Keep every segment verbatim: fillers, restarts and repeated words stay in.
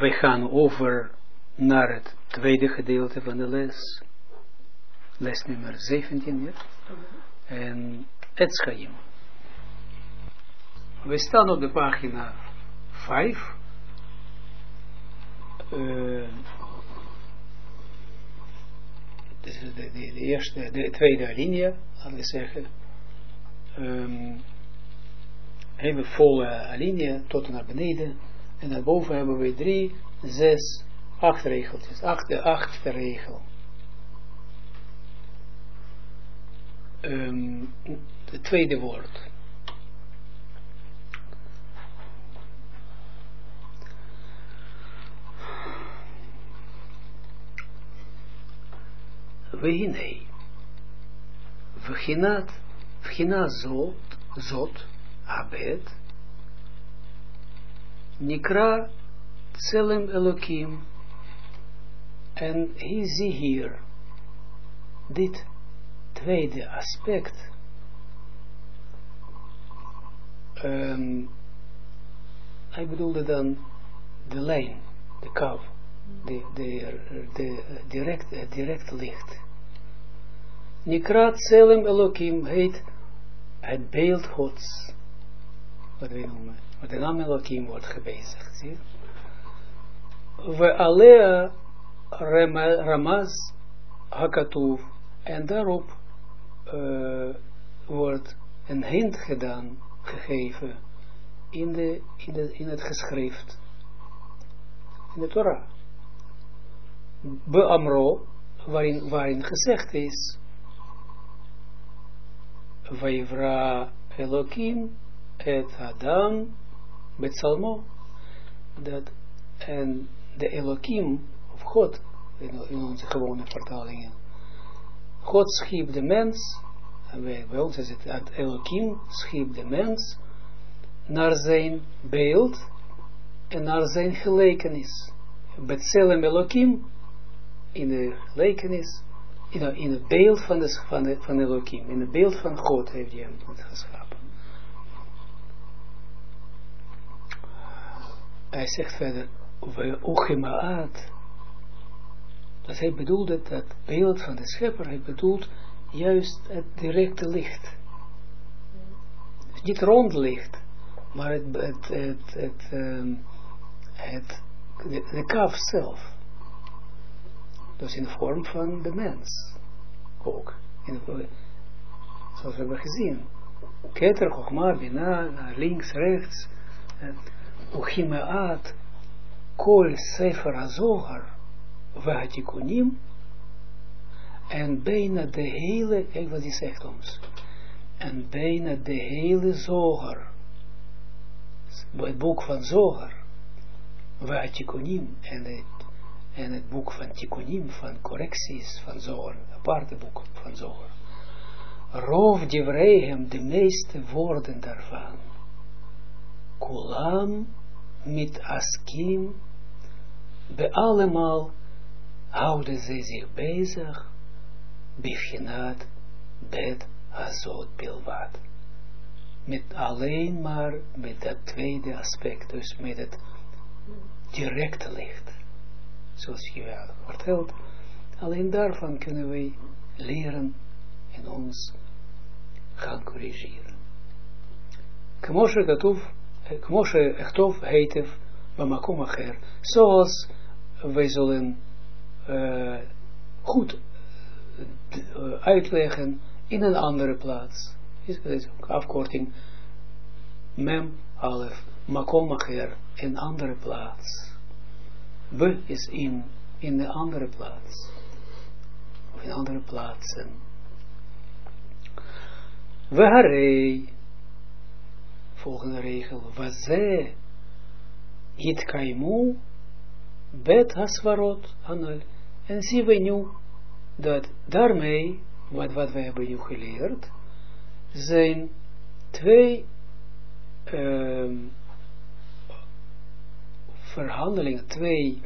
we gaan over naar het tweede gedeelte van de les. Les nummer zeventien, ja? En het Schaim. We staan op de pagina vijf. Uh, dus de, de, de eerste, de tweede alinea, laten we zeggen. Um, hebben volle alinea tot naar beneden. En daarboven hebben we drie, zes, acht regeltjes. Acht, de achtste regel. Um, het tweede woord. Vehinei. Vechinat, vechina zot, zot, abed. Nikra Tselem Elohim. En hij zie hier dit tweede aspect. Um, hij bedoelde dan de lijn, de kav, de, de, de direct, direct licht. Nikra Tselem Elohim heet het beeld Gods. Wat we noemen. Met de naam Elohim wordt gebezigd. Zie je? We alea ramaz hakatuv. En daarop uh, wordt een hint gedaan, gegeven, in, de, in, de, in het geschrift, in de Torah. Be'amro, waarin, waarin gezegd is, Vayivra Elohim et Adam Betsalmo, dat en de Elohim, of God, in, in onze gewone vertalingen, God schiep de mens, en bij, bij ons is het, het Elohim schiep de mens, naar zijn beeld, en naar zijn gelijkenis. Betsalem Elohim, in de gelijkenis, in, in het beeld van, de, van, de, van Elohim, in het beeld van God heeft hij hem geschapen. Hij zegt verder, we ochemaat. Dat hij bedoelde, dat beeld van de schepper, hij bedoelt juist het directe licht. Dus niet rond licht, maar het, het, het, het, um, het de, de kaf zelf. Dus in de vorm van de mens. Ook. In de, zoals we hebben gezien. Keter, Chochma, Bina, naar links, rechts. Uchimeat, Kol, Sefer, Azohar, Vahatikunim. En bijna de hele, kijk wat hij zegt ons. En bijna de hele Zohar. Het boek van Zohar. Vahatikunim. En het, en het boek van Tikunim, van correcties van Zohar. Aparte boek van Zohar. Rov Divreihem, de meeste woorden daarvan. Kulam mit askim, bij allemaal houden zij zich bezig, bivchinat bet hazot bilvat. Met alleen maar met dat tweede aspect, dus met het directe licht. Zoals je wel vertelt, alleen daarvan kunnen wij leren en ons gaan corrigeren. Kmoshe Katuf, Kmoshe Echtov heetef, Bamakom Acher, zoals wij zullen uh, goed uh, uitleggen in een andere plaats. Is deze afkorting Mem Alef, Makom Acher, een andere plaats. Be is in, in de andere plaats. Of in andere plaatsen. Waharei. Volgende regel. Waze. Yitkaimu. Bet hasvarot. Anal. En zien we nu dat daarmee, wat, wat wij hebben nu geleerd, zijn twee um, verhandelingen, twee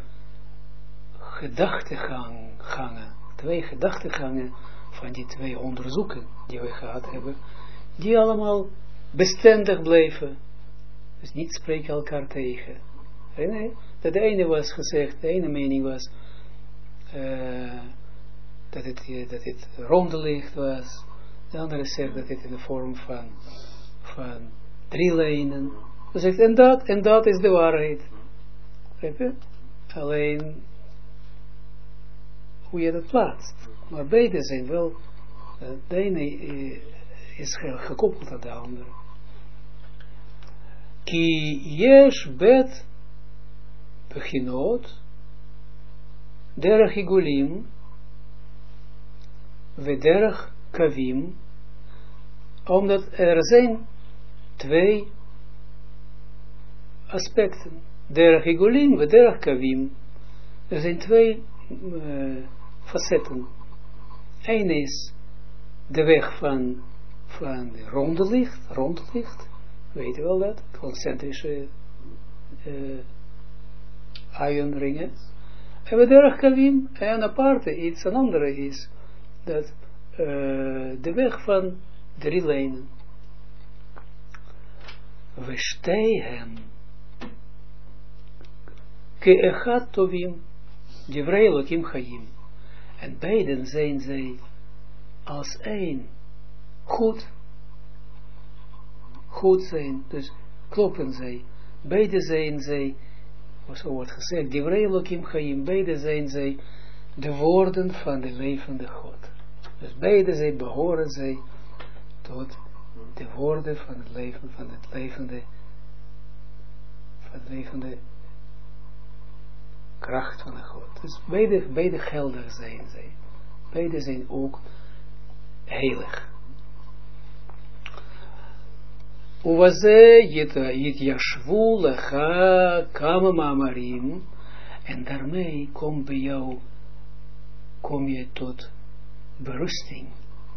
gedachtegangen, twee gedachtegangen van die twee onderzoeken die we gehad hebben, die allemaal bestendig blijven. Dus niet spreken elkaar tegen. Nee, nee, Dat de ene was gezegd, de ene mening was uh, dat, het, uh, dat het ronde licht was. De andere zegt dat het in de vorm van, van drie lijnen. Hij zegt, en dat, en dat is de waarheid. Alleen hoe je dat plaatst. Maar beide zijn wel, uh, de ene is gekoppeld aan de andere. Ki yesh bet bechinot derech igulim ve derech kavim, omdat er zijn twee aspecten, derech igulim ve derech kavim. Er zijn twee uh, facetten. Eén is de weg van, van de ronde licht, ronde licht, weet je wel dat, concentrische uh, ionringen. En we derech kavim, en aparte iets, een andere is, dat uh, de weg van drie lijnen. We steigen ke echad tovim, divrei Elokim chayim. En beiden zijn zij als één goed, goed zijn, dus kloppen zij. Beide zijn zij, zo wordt gezegd, divrei Elokim chayim, beide zijn zij de woorden van de levende God. Dus beide zij behoren zij tot de woorden van het leven, van het levende, van het levende kracht van de God. Dus beide, beide geldig zijn zij. Beide zijn ook heilig. Uwaze yit yashvu lecha kama ma'amarim, en daarmee kom bij jou, kom je tot berusting.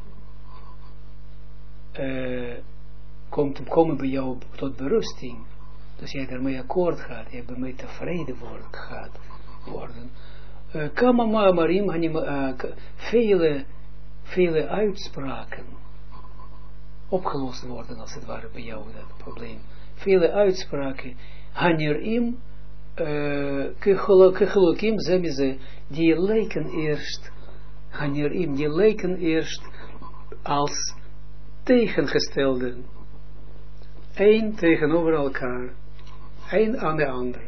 Uh, komt, komen bij jou tot berusting. Dus jij daarmee akkoord gaat, jij daarmee tevreden wordt, gaat worden. Kama uh, ma'amarim, uh, vele, vele uitspraken opgelost worden, als het ware bij jou, dat probleem. Vele uitspraken, hanirim, kegelokim, zemize, die lijken eerst, hanirim, die lijken eerst als tegengestelden. Eén tegenover elkaar. Eén aan de ander.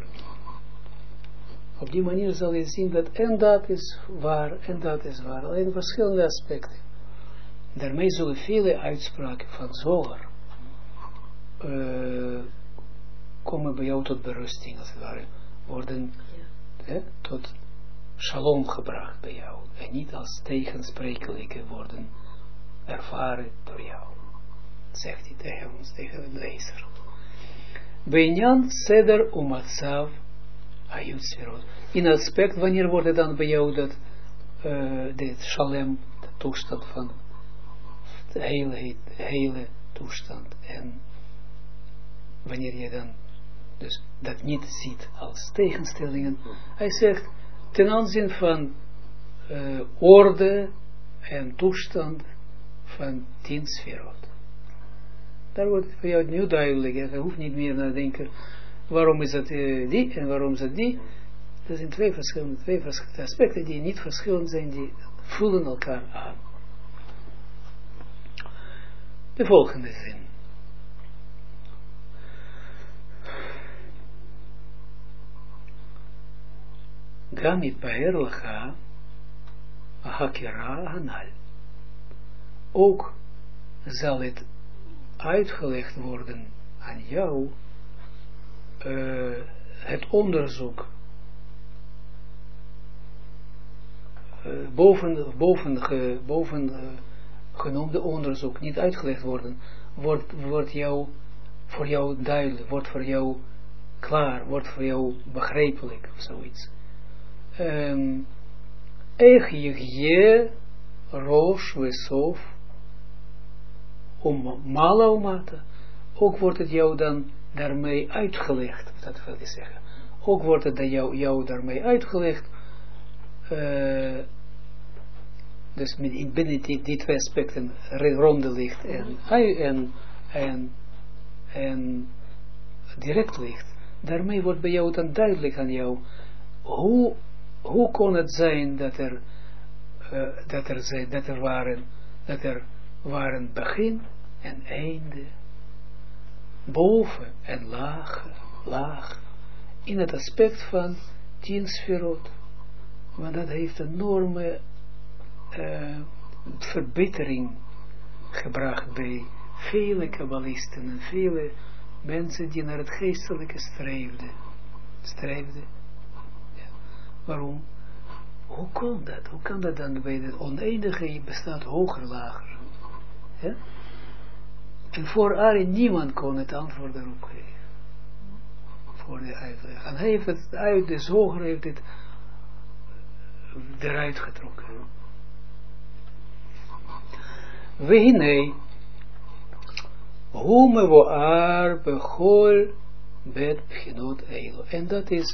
Op die manier zal je zien dat en dat is waar en dat is waar. Alleen verschillende aspecten. Daarmee zullen vele uitspraken van Zohar uh, komen bij jou tot berusting, als het ware. Worden ja. eh, tot shalom gebracht bij jou. En niet als tegensprekelijke worden ervaren door jou. Zegt hij tegen ons, tegen de lezer. Beinyan seder umatsav ayutsverot. In aspect, wanneer wordt het dan bij jou dat uh, de shalem, de toestand van de hele, de hele toestand. En wanneer je dan dus dat niet ziet als tegenstellingen. Hij zegt, ten aanzien van uh, orde en toestand van tien sferot. Daar wordt het voor jou nu duidelijk. Je hoeft niet meer naar te denken, waarom is dat uh, die en waarom is dat die. Dat zijn twee verschillende, twee verschillende aspecten die niet verschillend zijn, die vullen elkaar aan. De volgende zin. Gamit baer lecha hakira hanal. Ook zal het uitgelegd worden aan jou uh, het onderzoek uh, boven, boven, ge, boven uh, genoemde onderzoek niet uitgelegd worden, wordt, wordt jou, voor jou duidelijk, wordt voor jou klaar, wordt voor jou begrijpelijk of zoiets. Ech je roos wesof om mala omata. Ook wordt het jou dan daarmee uitgelegd, dat wil ik zeggen. Ook wordt het jou, jou daarmee uitgelegd. Uh, dus met, binnen die, die twee aspecten, ronde licht en, en, en, en direct licht, daarmee wordt bij jou dan duidelijk aan jou, hoe, hoe kon het zijn dat er, uh, dat er, zijn, dat er waren, dat er waren begin en einde, boven en laag, laag, in het aspect van tien sferot. Want dat heeft een enorme uh, verbetering gebracht bij vele kabbalisten en vele mensen die naar het geestelijke streefden. streefden. Ja. Waarom? Hoe kan dat? Hoe kan dat dan bij de oneindige bestaat hoger, lager? Ja? En voor Ari niemand kon het antwoord erop geven. Voor de uitleg. En hij heeft het uit de zoger heeft het eruit getrokken. Wehine Hume waar bechol bet pchinot eilo. En dat is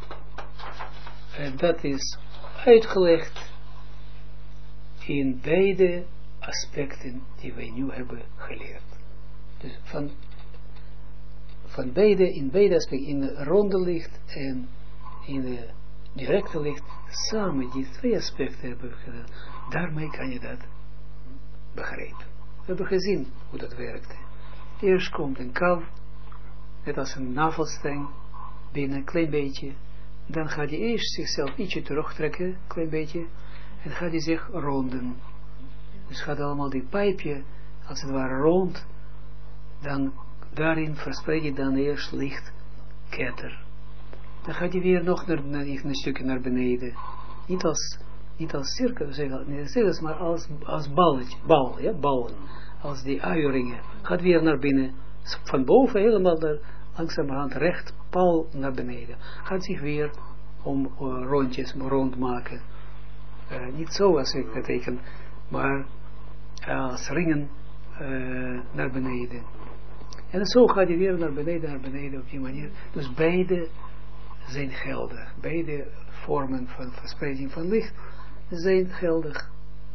en dat is uitgelegd in beide aspecten die wij nu hebben geleerd. Dus van, van beide, in beide aspecten, in het ronde licht en in het directe licht, samen die twee aspecten hebben gedaan. Daarmee kan je dat begrijpen. We hebben gezien hoe dat werkte. Eerst komt een kav, net als een navelstreng, binnen een klein beetje. Dan gaat hij eerst zichzelf ietsje terugtrekken, een klein beetje, en gaat hij zich ronden. Dus gaat allemaal die pijpje, als het ware rond, dan daarin verspreid je dan eerst licht ketter. Dan gaat hij weer nog naar, naar, een stukje naar beneden. Niet als, niet als cirkel, niet als cirkel, maar als, als balletje, bal, ja, ballen. Als die uieringen. Gaat weer naar binnen. Van boven helemaal daar, langzamerhand recht, pal naar beneden. Gaat zich weer om uh, rondjes rond maken. Uh, niet zo als ik dat teken, maar uh, als ringen uh, naar beneden. En zo gaat hij weer naar beneden, naar beneden op die manier. Dus beide zijn geldig. Beide vormen van verspreiding van licht zijn geldig.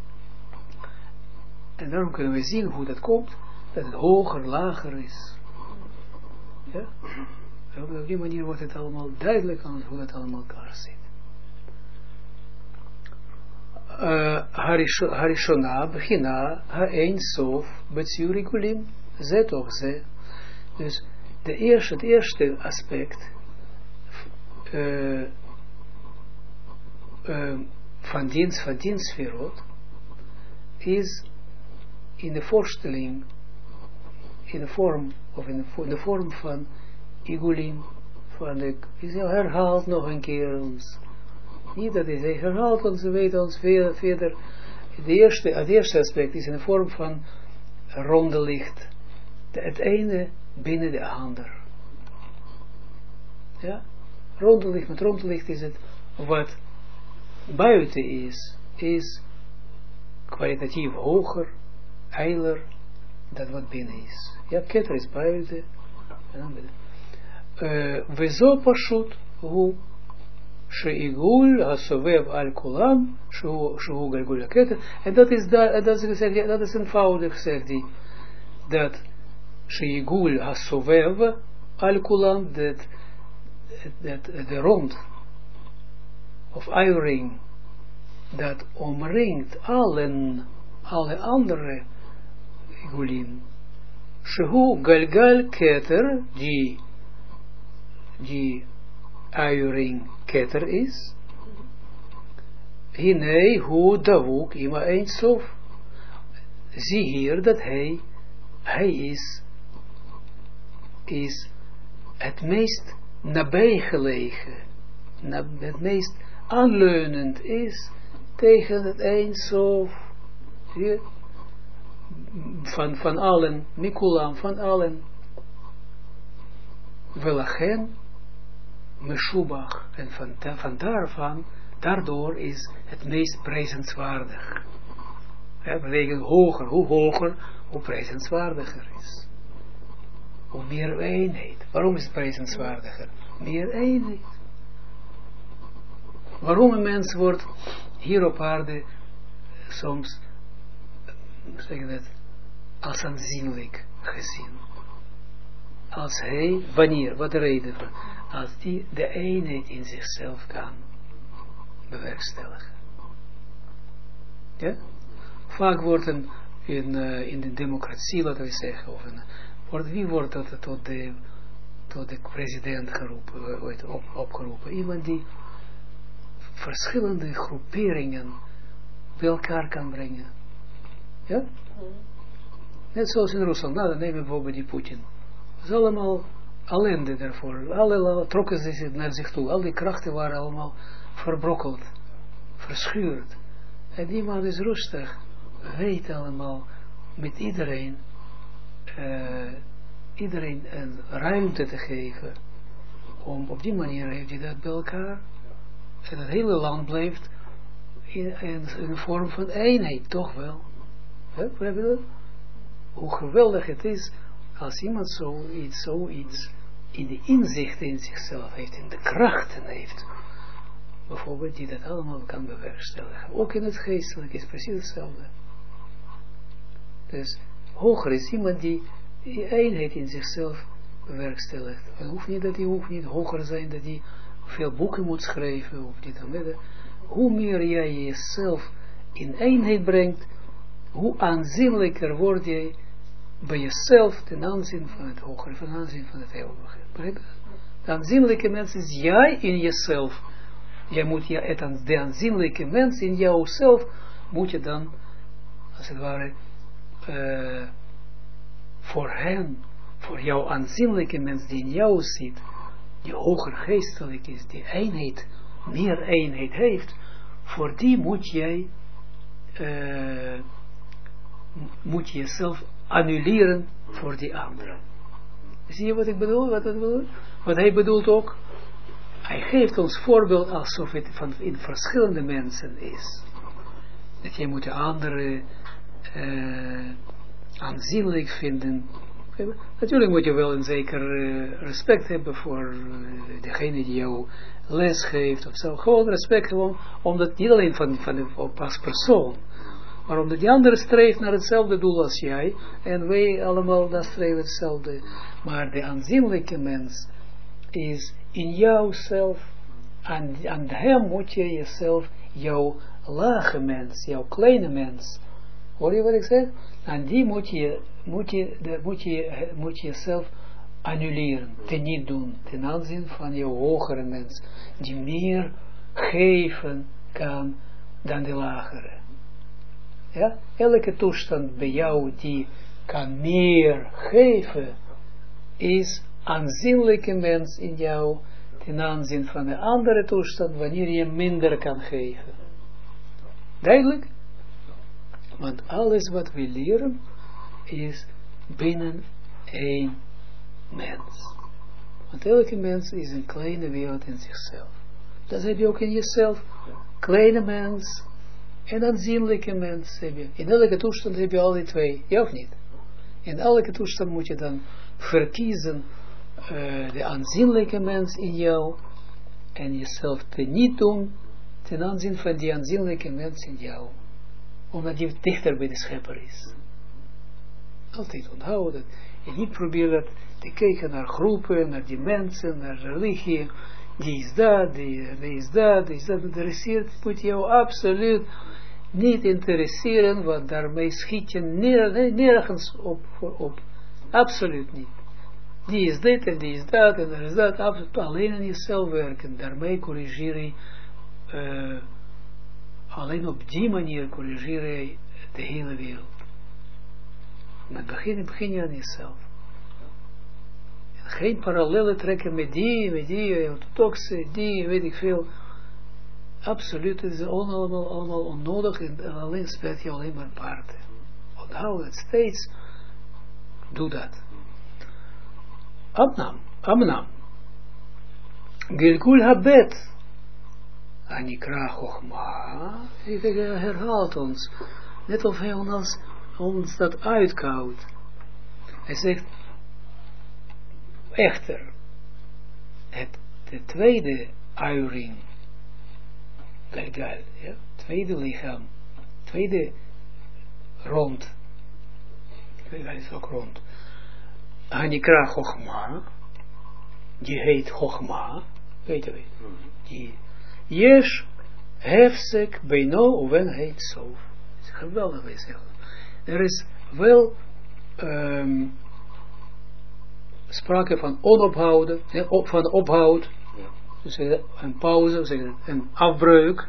En daarom kunnen we zien hoe dat komt, dat het hoger, lager is. Ja? En op die manier wordt het allemaal duidelijk aan hoe dat allemaal elkaar zit. Uh, Harishona, Begina, Ha-Ein Sof, Betsiurikulim, Ze toch Ze. Dus de eerste, het eerste aspect uh, uh, van dienst, van dienstverrot is in de voorstelling, in de vorm, of in de, in de vorm van Igulim, van de, is herhaalt nog een keer ons. Niet dat hij herhaalt ons, we weten ons veel verder. De eerste, het eerste aspect is in de vorm van ronde licht. De, het ene binnen de ander. Ja? Ronde licht, met ronde licht is het wat buiten is, is kwalitatief hoger, eiler, dan wat binnen is. Ja, ketter is buiten. We zo pashut, hoe sheigul hasovev al kulam, shehu galgul ketter. En dat is, dat is gezegd, dat is eenvoudig, zegt hij, dat sheigul hasovev al kulam, dat de rond, of eiring, dat omringt allen, alle andere Gulin. Shehu galgal keter, die, die eiring keter is. Hinei hu davuk ima ein sof. Zie hier dat hij, hij is, is het meest nabijgelegen, het meest aanleunend is tegen het ein sof. Zie Van, van allen, Mikulam, van allen, Welachen, Meshubach, en van, van daarvan, daardoor is het meest prijzenswaardig. Ja, betekent hoger, hoe hoger, hoe prijzenswaardiger is. Hoe meer eenheid. Waarom is het prijzenswaardiger? Meer eenheid. Waarom een mens wordt hier op aarde soms, zeg dat, als aanzienlijk gezien. Als hij, wanneer, wat de reden van, als die de eenheid in zichzelf kan bewerkstelligen. Ja? Vaak wordt een, in, uh, in de democratie, laten we zeggen, of een, wordt, wie wordt dat tot de, tot de president geroepen, wordt op, opgeroepen? Iemand die verschillende groeperingen bij elkaar kan brengen. Ja? Net zoals in Rusland. Nou, dan nemen we bijvoorbeeld die Poetin. Dat is allemaal ellende daarvoor. Alle trokken ze zich naar zich toe. Al die krachten waren allemaal verbrokkeld, verschuurd. En die man is rustig. Weet allemaal met iedereen, uh, iedereen een ruimte te geven. Om, op die manier heeft hij dat bij elkaar. En het hele land blijft in, in, in een vorm van eenheid, toch wel. He, hoe geweldig het is als iemand zoiets, zoiets in de inzichten in zichzelf heeft, in de krachten heeft, bijvoorbeeld, die dat allemaal kan bewerkstelligen. Ook in het geestelijk is precies hetzelfde. Dus hoger is iemand die die eenheid in zichzelf bewerkstelligt. Het hoeft niet dat hij hoeft niet hoger zijn, dat hij veel boeken moet schrijven, of dit en dat. Hoe meer jij jezelf in eenheid brengt, hoe aanzienlijker word je bij jezelf ten aanzien van het hogere, ten aanzien van het eeuwige. De aanzienlijke mens is jij in jezelf. Jij moet je, het, de aanzienlijke mens in jouzelf, moet je dan, als het ware, uh, voor hen, voor jouw aanzienlijke mens die in jou zit, die hoger geestelijk is, die eenheid, meer eenheid heeft, voor die moet jij, uh, moet je jezelf annuleren voor die anderen. Zie je wat ik bedoel? Wat, ik bedoel? Wat hij bedoelt ook? Hij geeft ons voorbeeld alsof het van in verschillende mensen is. Dat je moet de anderen uh, aanzienlijk vinden. Natuurlijk moet je wel een zeker uh, respect hebben voor uh, degene die jou les geeft of zo. Gewoon respect, gewoon, omdat niet alleen van, van, van als persoon, maar omdat die andere streeft naar hetzelfde doel als jij, en wij allemaal dat streven hetzelfde. Maar de aanzienlijke mens is in jouzelf, aan, aan hem moet je jezelf, jouw lage mens, jouw kleine mens, hoor je wat ik zeg? En die moet je, moet je, de, moet je, moet je jezelf annuleren, teniet doen, ten aanzien van jouw hogere mens, die meer geven kan dan de lagere. Ja? Elke toestand bij jou die kan meer geven, is aanzienlijke mens in jou ten aanzien van de andere toestand wanneer je minder kan geven. Duidelijk? Want alles wat we leren is binnen één mens. Want elke mens is een kleine wereld in zichzelf. Dat heb je ook in jezelf. Kleine mens en aanzienlijke mens heb je. In elke toestand heb je al die twee. Ja of niet? In elke toestand moet je dan verkiezen uh, de aanzienlijke mens in jou en jezelf te niet doen ten aanzien van die aanzienlijke mens in jou. Omdat die dichter bij de schepper is. Altijd onthouden dat. En niet proberen te kijken naar groepen, naar die mensen, naar religie. Die is dat, die, die is dat, die is dat. Interesseert, moet jou absoluut niet interesseren, want daarmee schiet je neer, nergens op, op. Absoluut niet. Die is dit en die is dat en er is dat. Absoluut, alleen aan jezelf werken. Daarmee corrigeer je, uh, alleen op die manier corrigeer je de hele wereld. Maar begin, begin je aan jezelf. Geen parallellen trekken met die, met die, orthodoxe, die, weet ik veel. Absoluut, het is allemaal, allemaal onnodig en alleen speelt je alleen maar parten. Onthoud het steeds. Doe dat. Amnam, amnam. Gilgul habet. Anikra chochma. Hij herhaalt ons. Net of hij ons, ons dat uitkoudt. Hij zegt, echter, het, de tweede uiering, galgal, ja, tweede lichaam, tweede rond, galgal is ook rond, Hanikra Chochma, die heet Chogma, weet je wel, die Yesh hefsek beino uven heet sof. Het is geweldig, wij zeggen. Er is wel um, sprake van onophouden, van ophoud, dus een pauze, een afbreuk,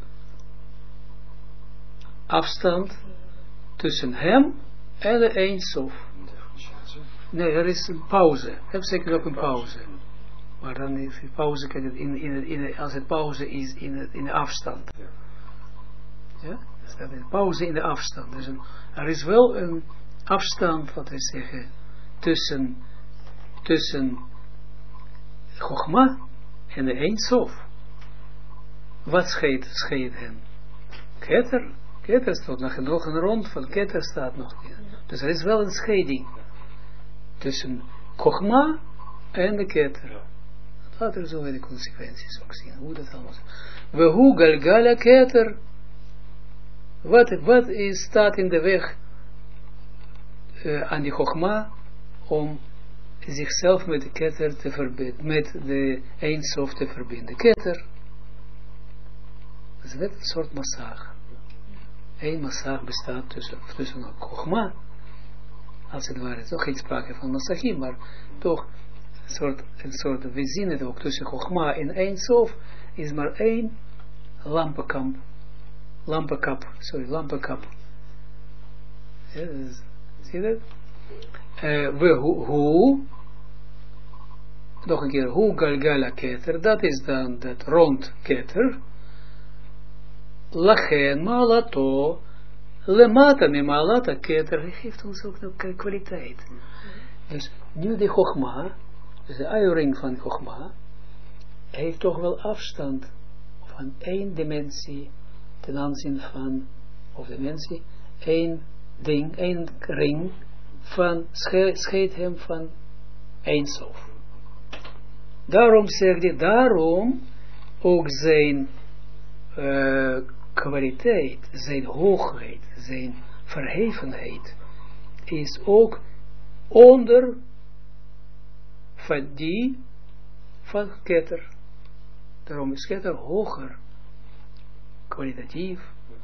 afstand tussen hem en de Eindsof. Nee, er is een pauze. Heb zeker ook een pauze. Maar dan is die pauze, kan het in, in, in, als het pauze is in, het, in de afstand. Ja? Dus dat is een pauze in de afstand. Dus een, er is wel een afstand, wat we zeggen, tussen, tussen Chogma en de Eindsof. Wat scheidt, scheidt hen? Keter. Keter staat nog, nog een rond van Keter staat nog. Dus er is wel een scheiding tussen Chogma en de Keter. Laten we zo de consequenties ook zien. Hoe dat allemaal is. We hoe Galgala Keter. Wat, wat is, staat in de weg uh, aan die Chogma om zichzelf met de Keter te verbinden, met de Eindsof te verbinden. Keter. Dat is net een soort massage. Eén massage bestaat tussen, tussen Chogma, als het ware, het is nog geen sprake van massagim, maar toch een soort, een soort, we zien het ook, tussen Chogma en Eindsof is maar één lampenkap, lampenkap, sorry, lampenkap. Ja, dus, zie je dat? Uh, we, hoe, hoe, nog een keer, hoe Galgala Keter, dat is dan dat rond Keter, Lachen malato, lemata me malata Keter, hij geeft ons ook nog kwaliteit. Dus nu de Chogma, dus de uiering van Chogma, heeft toch wel afstand van één dimensie ten aanzien van, of dimensie, één ding, één ring, van, scheidt hem van Eindsof. Daarom zegt hij, daarom ook zijn uh, kwaliteit, zijn hoogheid, zijn verhevenheid, is ook onder van die van Keter. Daarom is Keter hoger, kwalitatief,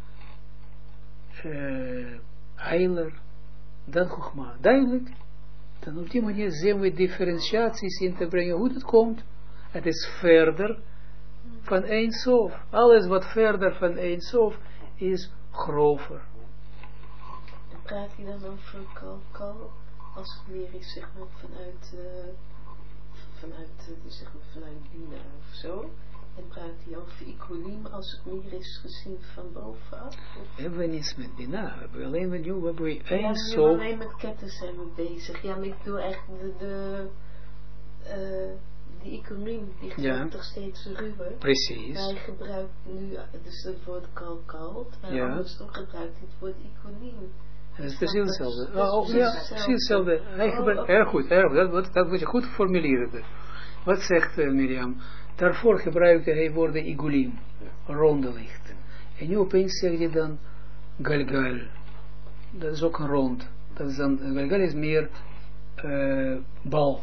uh, heiler, dan Chogma. Duidelijk. Dan op die manier zien we differentiaties in te brengen. Hoe dat komt. Het is verder van Eindsof. Alles wat verder van Eindsof is grover. En praat hij dan over Kal, als het meer is, zeg maar, vanuit, uh, vanuit, uh, zeg maar, vanuit Bina of zo? En praat hij over Ikolim als het meer is gezien van bovenaf? We hebben we niets met Bina. We hebben alleen met jou, we hebben we Eindsof. Ja, nu alleen met ketten zijn we bezig. Ja, maar ik bedoel echt de, de uh, die Ikolim, die gebruikt ja. toch steeds ruwer. Precies. Hij gebruikt nu dus het woord kalkalt, maar ja. anders nog gebruikt hij het woord Ikolim. Dat is precies hetzelfde. Oh, oh, ja, precies hetzelfde. Hij gebruikt, oh, erg goed, erg goed. Dat, dat moet je goed formuleren. Wat zegt uh, Miriam? Daarvoor gebruikte hij woorden igulim, ronde licht. En nu opeens zeg je dan galgal. Dat is ook een rond. Dat is dan, galgal is meer uh, bal.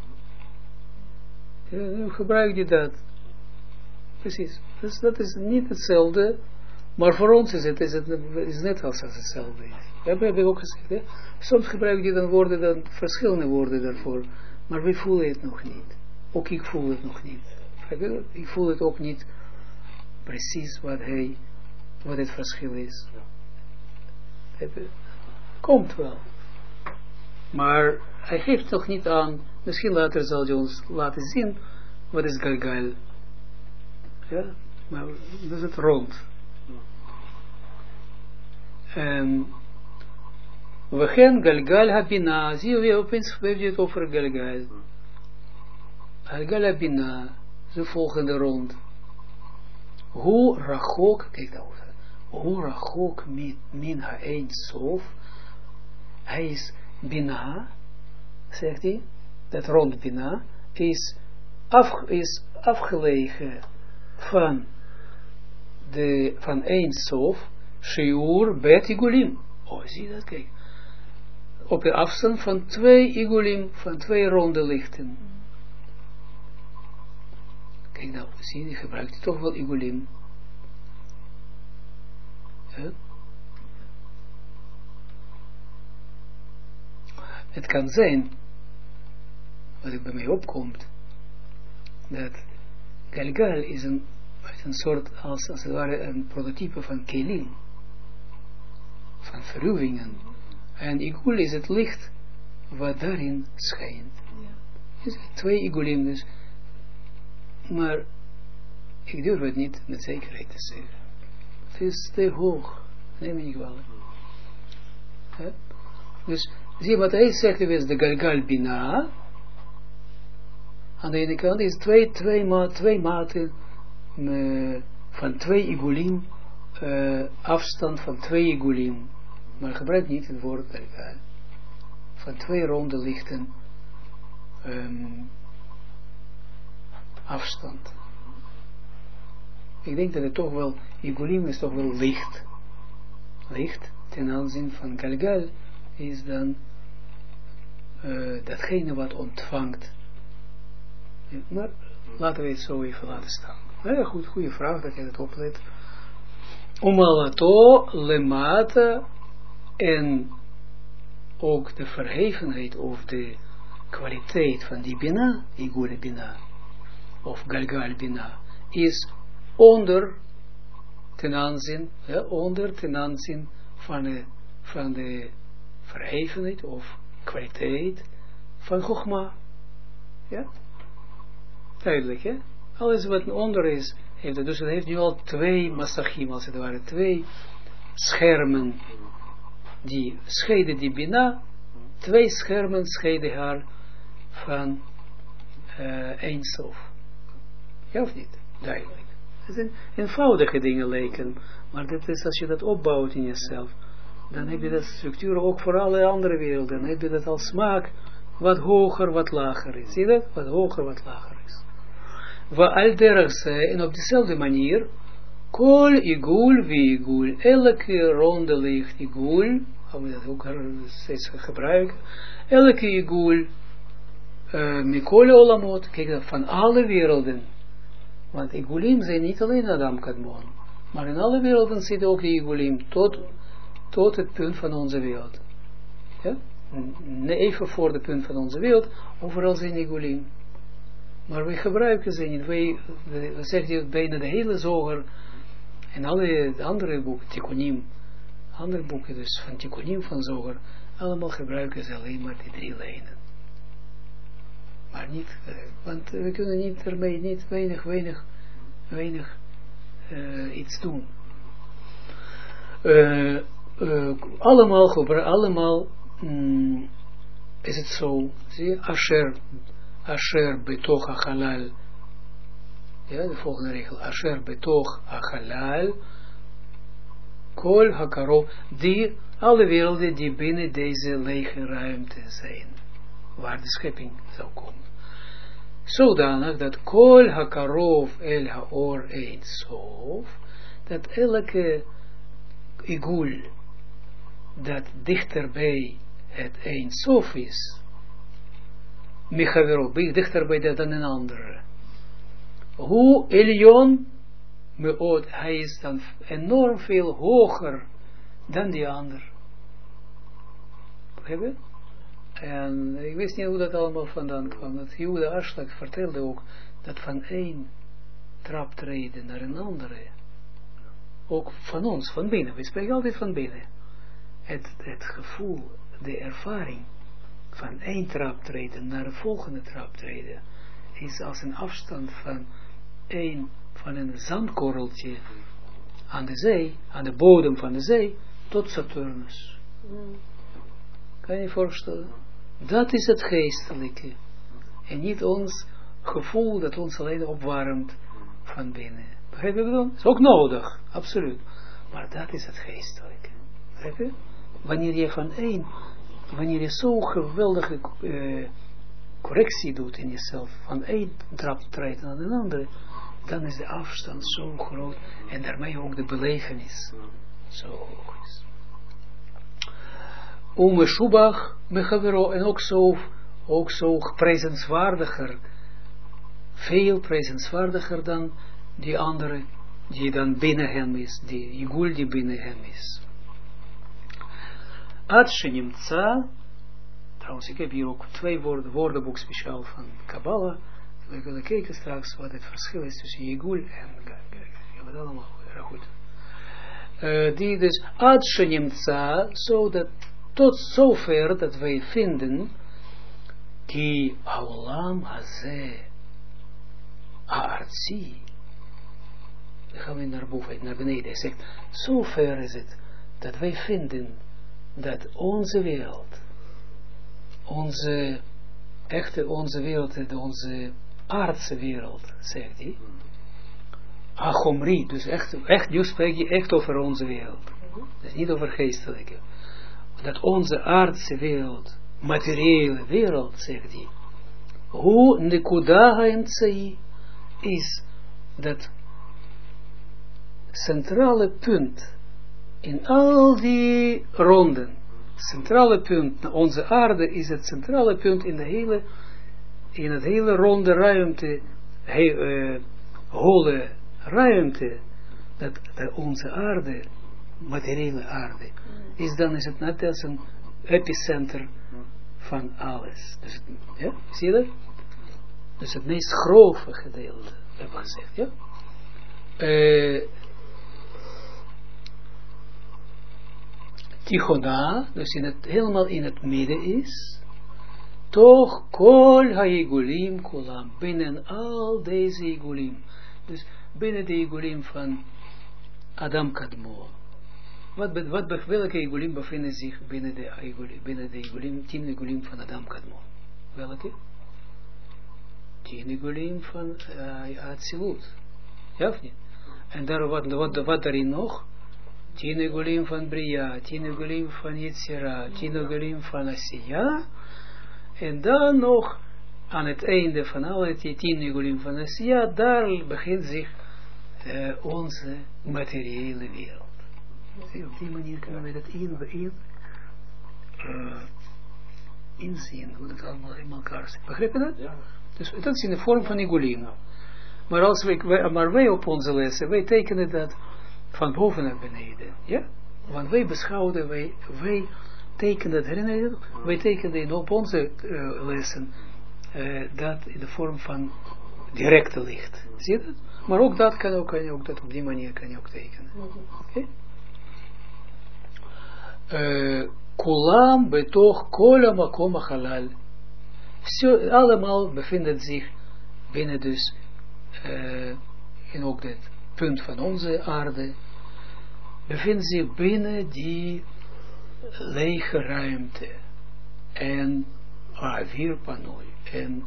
Ja, nu gebruik je dat. Precies. Dus dat is niet hetzelfde, maar voor ons is het, is het is net als hetzelfde is. Dat heb ik ook gezegd. Hè? Soms gebruik je dan woorden, dan verschillende woorden daarvoor, maar we voelen het nog niet. Ook ik voel het nog niet. Ik voel het ook niet precies wat hij, wat het verschil is. Het komt wel. Maar hij geeft toch niet aan, misschien later zal hij ons laten zien, wat is Galgal. Ja, maar dat is het rond. En we gaan Galgal Habina, zie je opeens, we hebben het over Galgal. Galgal Habina. De volgende rond. Hoe rachok, kijk nou, hoe rachok min ha-Eindsof, hij is Bina, zegt hij, dat rond Bina, is, af, is afgelegen van de, van Eindsof, Shiur bet Igulim. Oh, zie je dat, kijk. Op de afstand van twee Igulim, van twee ronde lichten. Kijk nou, zie je, gebruikt hij toch wel igulim. Ja? Het kan zijn, wat ik bij mij opkomt, dat Galgal is een, een soort, als, als het ware, een prototype van Kelim, van verruwingen. En Igul is het licht wat daarin schijnt. Ja. Twee Igulim dus. Maar ik durf het niet met zekerheid te zeggen. Het is te hoog. Neem me niet kwalijk. Ja? Dus zie wat hij zegt, is de Galgal Bina. Aan de ene kant is twee, twee, ma twee maten uh, van twee Igulim, uh, afstand van twee Igulim. Maar gebruik niet het woord Galgal. Van twee ronde lichten um, afstand. Ik denk dat het toch wel, Igulim is toch wel licht. Licht ten aanzien van Galgal is dan uh, datgene wat ontvangt. Maar laten we het zo even laten staan. Ja, goed, goede vraag dat je het oplet. Umalato lemata en ook de verhevenheid of de kwaliteit van die Bina, Igule Bina, of Galgal Bina, is onder ten aanzien, ja, onder ten aanzien van de, van de verhevenheid of kwaliteit van Chogma. Ja? Duidelijk, hè? Alles wat onder is, heeft het, dus het heeft nu al twee masachim, als het ware, twee schermen, die scheiden die Bina, twee schermen scheiden haar van uh, één sof. Ja of niet? Duidelijk. Het zijn eenvoudige dingen lijken, maar dat is, als je dat opbouwt in jezelf, dan heb je dat structuur ook voor alle andere werelden, dan heb je dat als smaak, wat hoger, wat lager is. Zie je dat? Wat hoger, wat lager is. Wa al derg en op dezelfde manier, kol igul vi igul, elke ronde licht igul, gaan we dat ook steeds gebruiken, elke igul, uh, mikole olamot, kijk dat, van alle werelden, want igulim zijn niet alleen Adam Kadmon, maar in alle werelden zitten ook die igulim, tot, tot het punt van onze wereld. Ja? Even voor het punt van onze wereld, overal zijn igulim. Maar wij gebruiken ze niet. Wij, we zeggen bijna de hele zoger en alle andere boeken, Tikkunim, andere boeken dus van Tikkunim van zoger, allemaal gebruiken ze alleen maar die drie lijnen. Maar niet, uh, want we kunnen niet ermee niet weinig, weinig, weinig uh, iets doen. Uh, uh, allemaal gebruiken, allemaal mm, is het zo, zie je, Asher, Asher betoch achalal. Ja, de volgende regel. Asher betoch achalal. Kol hakarov. Die, alle werelden die binnen deze lege ruimte zijn. Waar de schepping zou komen. Zodanig dat kol hakarov el haor ein sof. Dat elke igul dat dichterbij het een sof is. Michavero, dichterbij dat dan een andere. Hoe Elion, meod, hij is dan enorm veel hoger dan die ander. Begrijp je? En ik wist niet hoe dat allemaal vandaan kwam. Dat Yehuda Ashlag vertelde ook dat van één traptreden naar een andere. Ook van ons, van binnen. We spreken altijd van binnen. Het, het gevoel, de ervaring van één traptreden naar de volgende traptreden is als een afstand van een, van een zandkorreltje aan de zee, aan de bodem van de zee, tot Saturnus. Mm. Kan je je voorstellen? Dat is het geestelijke. En niet ons gevoel dat ons alleen opwarmt van binnen. Begrijp je wat ik bedoel? Is ook nodig, absoluut. Maar dat is het geestelijke. Begrijp je? Wanneer je van één, wanneer je zo'n geweldige uh, correctie doet in jezelf, van één traptreden naar een andere, dan is de afstand zo groot en daarmee ook de belevenis zo hoog is. Ome Shubach, Mechavero, en ook zo, ook zo prijzenswaardiger veel prijzenswaardiger dan die andere, die dan binnen hem is, die Igul die binnen hem is. Ad Shenimtza, trouwens ik heb hier ook twee woorden, woordenboek speciaal van Kabbalah, we willen kijken straks wat het verschil is tussen Igul en, ja, dat allemaal erg goed. Uh, die dus Ad Shenimtza, zodat tot zover dat wij vinden, die Haolam Hazeh, Aartsi, dan gaan we naar boven, naar beneden. Hij zegt, zover is het, dat wij vinden, dat onze wereld, onze, echte onze wereld, onze aardse wereld, zegt hij, Achomri, dus echt, echt, nu spreek je echt over onze wereld, dus niet over geestelijke, dat onze aardse wereld, materiële wereld, zegt hij, hoe nekuda haemtsai is dat centrale punt in al die ronden, centrale punt, onze aarde is het centrale punt in de hele, in het hele ronde ruimte, he, uh, holle ruimte, dat, dat onze aarde, materiële aarde, is dan is het net als een epicenter van alles. Dus het, ja, zie je dat? Dus het meest grove gedeelte, heb ik gezegd, ja? Uh, Tichona, dus in het, helemaal in het midden is, toch kol ha-igulim kulam, binnen al deze igulim, dus binnen de igulim van Adam Kadmon. Wat, wat, welke igulim bevinden zich binnen de igulim, binnen de igulim, tien igulim van Adam Kadmon? Welke? Tien igulim van uh, Atsilut. Ja of niet? En daar, wat, wat, wat daarin nog? Tien igulim van Bria, tien igulim van Yetzira, tien igulim van Asiya. En dan nog, aan het einde van alle die tien igulim van Asiya, daar begint zich uh, onze materiële wereld. Zie, op die manier kunnen we dat in, in, uh, inzien, hoe dat allemaal in elkaar zit. Begrijp je dat? Ja. Dus dat is in de vorm van igulim. Maar, als wij, wij, maar wij op onze lessen, wij tekenen dat van boven naar beneden. Ja? Want wij beschouwen, wij, wij tekenen dat, herinner je? Wij tekenen op onze uh, lessen uh, dat in de vorm van directe licht. Zie je dat? Maar ook dat kan, ook, kan je ook dat op die manier kan je ook tekenen. Oké? Kulam betoch kola makom halal. Allemaal bevinden zich binnen dus uh, in ook dit punt van onze aarde, bevinden zich binnen die lege ruimte en avir panoi en,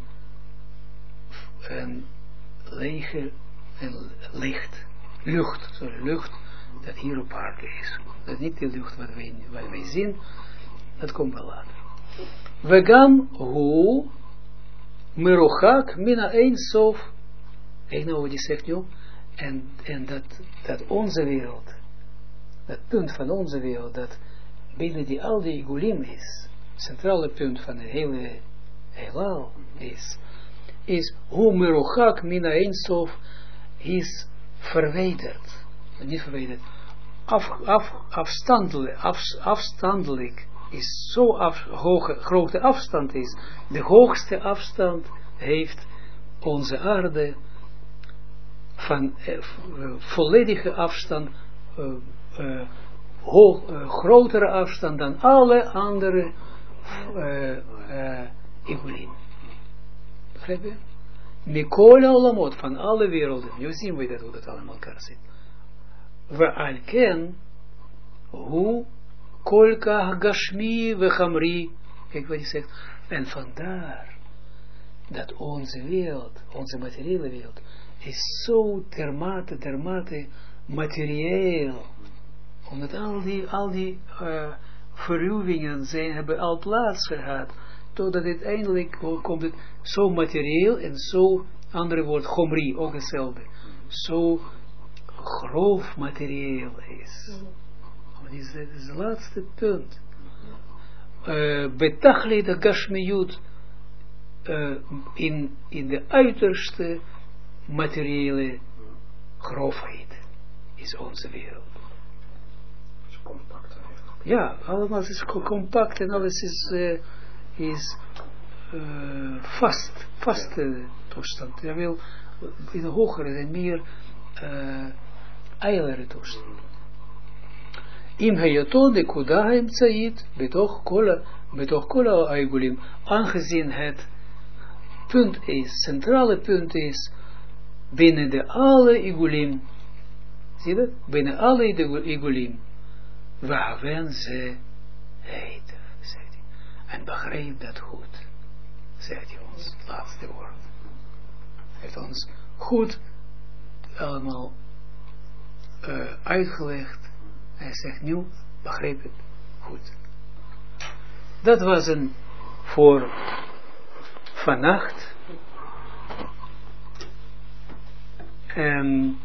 en lege en licht, lucht, sorry, lucht dat hier op aarde is. Dat is niet de lucht wat wij, wat wij zien, dat komt wel later. Vegam hu merochak mina ein sof. Kijk nou wat die zegt nu. En, en dat, dat onze wereld, dat punt van onze wereld, dat binnen die al die igulim is, centrale punt van het hele heelal is, is hoe merochak mina ein sof is verwijderd. Niet verwijderd. Af, af, afstandelijk, af, afstandelijk is zo af, hoge, grote afstand is. De hoogste afstand heeft onze aarde van uh, volledige afstand, uh, uh, hoog, uh, grotere afstand dan alle andere uh, uh, igulim. Begrijp je? Mikol olamot, van alle werelden. Nu zien we dat hoe dat allemaal elkaar zit. We alken, hoe kolka gashmi we chamri. Kijk wat hij zegt. En vandaar dat onze wereld, onze materiële wereld, is zo dermate, dermate materieel. Omdat al die, al die uh, verruwingen zijn, hebben al plaats gehad. Totdat uiteindelijk komt het zo materieel en zo, andere woord, chomri, ook hetzelfde. Zo grof materieel is. Dat is het laatste punt. Betachli de gashmiyut, uh, in, in de uiterste materiële grofheid is onze wereld. Het is compact eigenlijk. Ja, allemaal is compact en alles is, uh, is uh, vast, vaste ja. toestand. Je wil in de hogere en meer uh, eilere toestand. Im hayato de kuda emtsait betoch kola betoch kola aigulim, aangezien het punt is, centrale punt is binnen de alle igulim. Zie je? Binnen alle igulim. Waar ze heet, zegt hij. En begrijp dat goed, zegt hij ons, het laatste woord. Hij heeft ons goed allemaal uh, uitgelegd. Hij zegt nu, begrijp het goed. Dat was een voor vannacht. En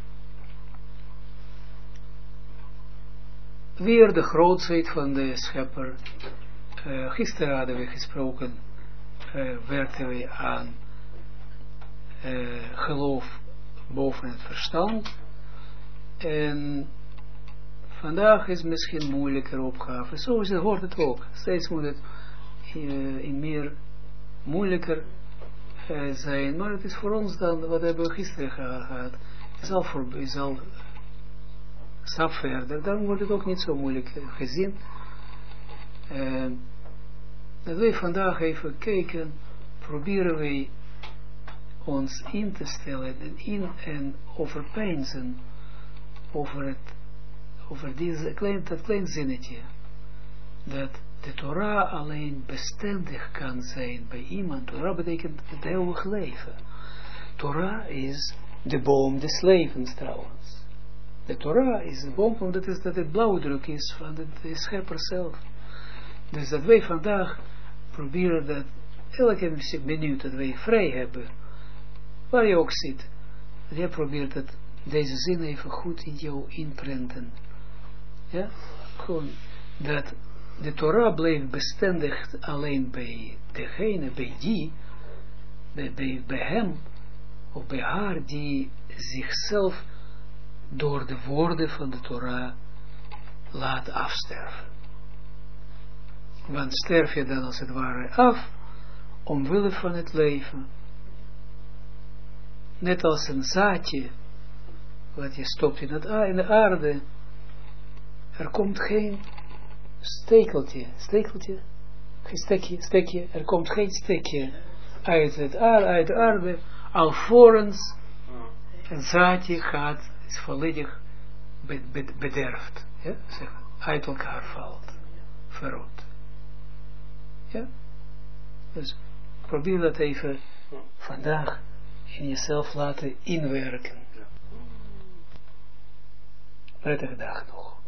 weer de grootheid van de schepper. Uh, gisteren hadden we gesproken, uh, werkten we aan uh, geloof boven het verstand. En vandaag is misschien een moeilijker opgave. Zo is het, hoort het ook. Steeds moet het uh, in meer moeilijker uh, zijn. Maar het is voor ons dan, wat hebben we gisteren gehad, is al voor, is al stap verder. Dan wordt het ook niet zo moeilijk uh, gezien. Uh, dat wij vandaag even kijken, proberen wij ons in te stellen en in en overpeinzen over het over deze klein, dat klein zinnetje, dat de Torah alleen bestendig kan zijn bij iemand. Torah betekent het eeuwig leven. Torah is de boom des levens trouwens. De Torah is de boom, omdat het, dat het blauwdruk is van de, de schepper zelf. Dus dat wij vandaag proberen dat elke minuut dat wij vrij hebben, waar je ook zit, dat je probeert dat deze zin even goed in jou inprenten. Ja, gewoon dat de Torah bleef bestendig alleen bij degene, bij die, bij, bij, bij hem, of bij haar, die zichzelf door de woorden van de Torah laat afsterven. Want sterf je dan als het ware af, omwille van het leven. Net als een zaadje, wat je stopt in, het, in de aarde, er komt geen stekeltje, stekeltje, geen stekje, stekje, er komt geen stekje uit, het aarde, uit de aarde, alvorens het zaadje gaat, is volledig bederfd, ja, zeg, uit elkaar valt, verrot. Ja, dus probeer dat even vandaag in jezelf laten inwerken. Prettige dag nog.